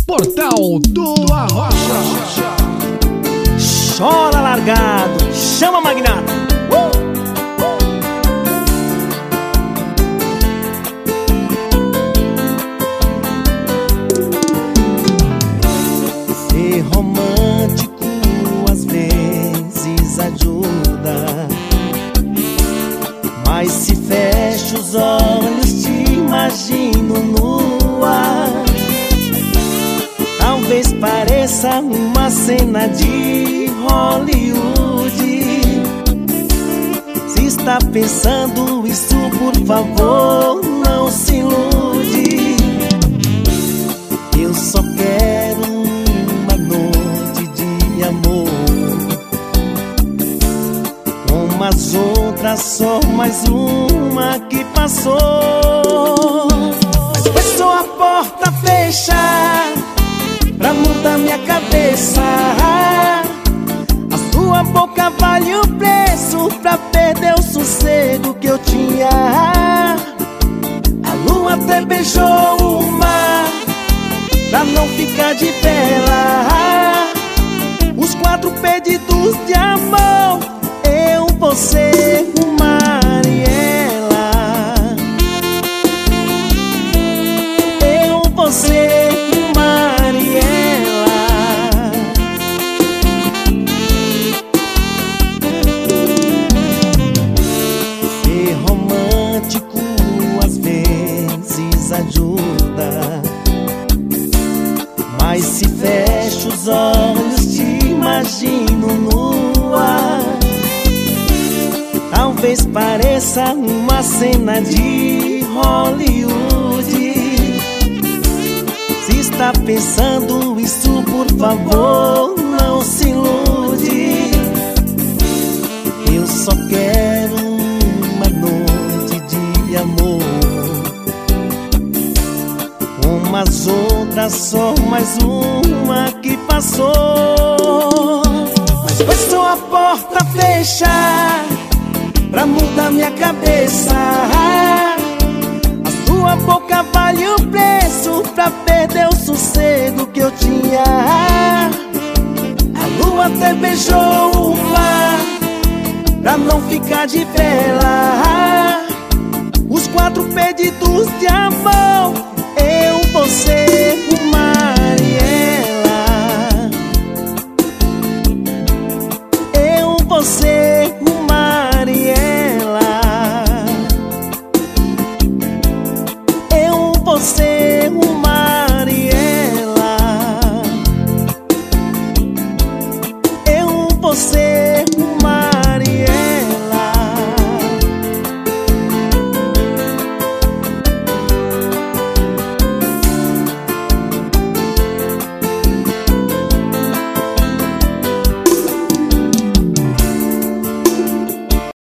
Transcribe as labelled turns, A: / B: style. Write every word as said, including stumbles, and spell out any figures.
A: Portal do Arrocha.
B: Chora largado, chama magnata. uh! Ser romântico às vezes ajuda, mas se fecho os olhos te imagino nua. Talvez pareça uma cena de Hollywood. Se está pensando isso, por favor, não se ilude. Eu só quero uma noite de amor, como as outras, só mais uma que passou. Mas foi só a porta fechar pra mudar minha cabeça. A sua boca vale o preço pra perder o sossego que eu tinha. A lua até beijou o mar pra não ficar de vela. Os quatro pedidos de amor, eu, você, o mar e ela. Eu, você, o mar e ela. Ser romântico às vezes ajuda, mas se fecho os olhos te imagino nua. Talvez pareça uma cena de Hollywood. Se está pensando isso, por favor, não se ilude. Eu só quero uma noite de amor, como as outras, só mais uma que passou. Mas foi só a porta fechar pra mudar minha cabeça. A sua boca vale o preço pra perder o sossego que eu tinha. A lua até beijou o mar pra não ficar de vela. Os quatro pedidos de amor, eu, você, o mar.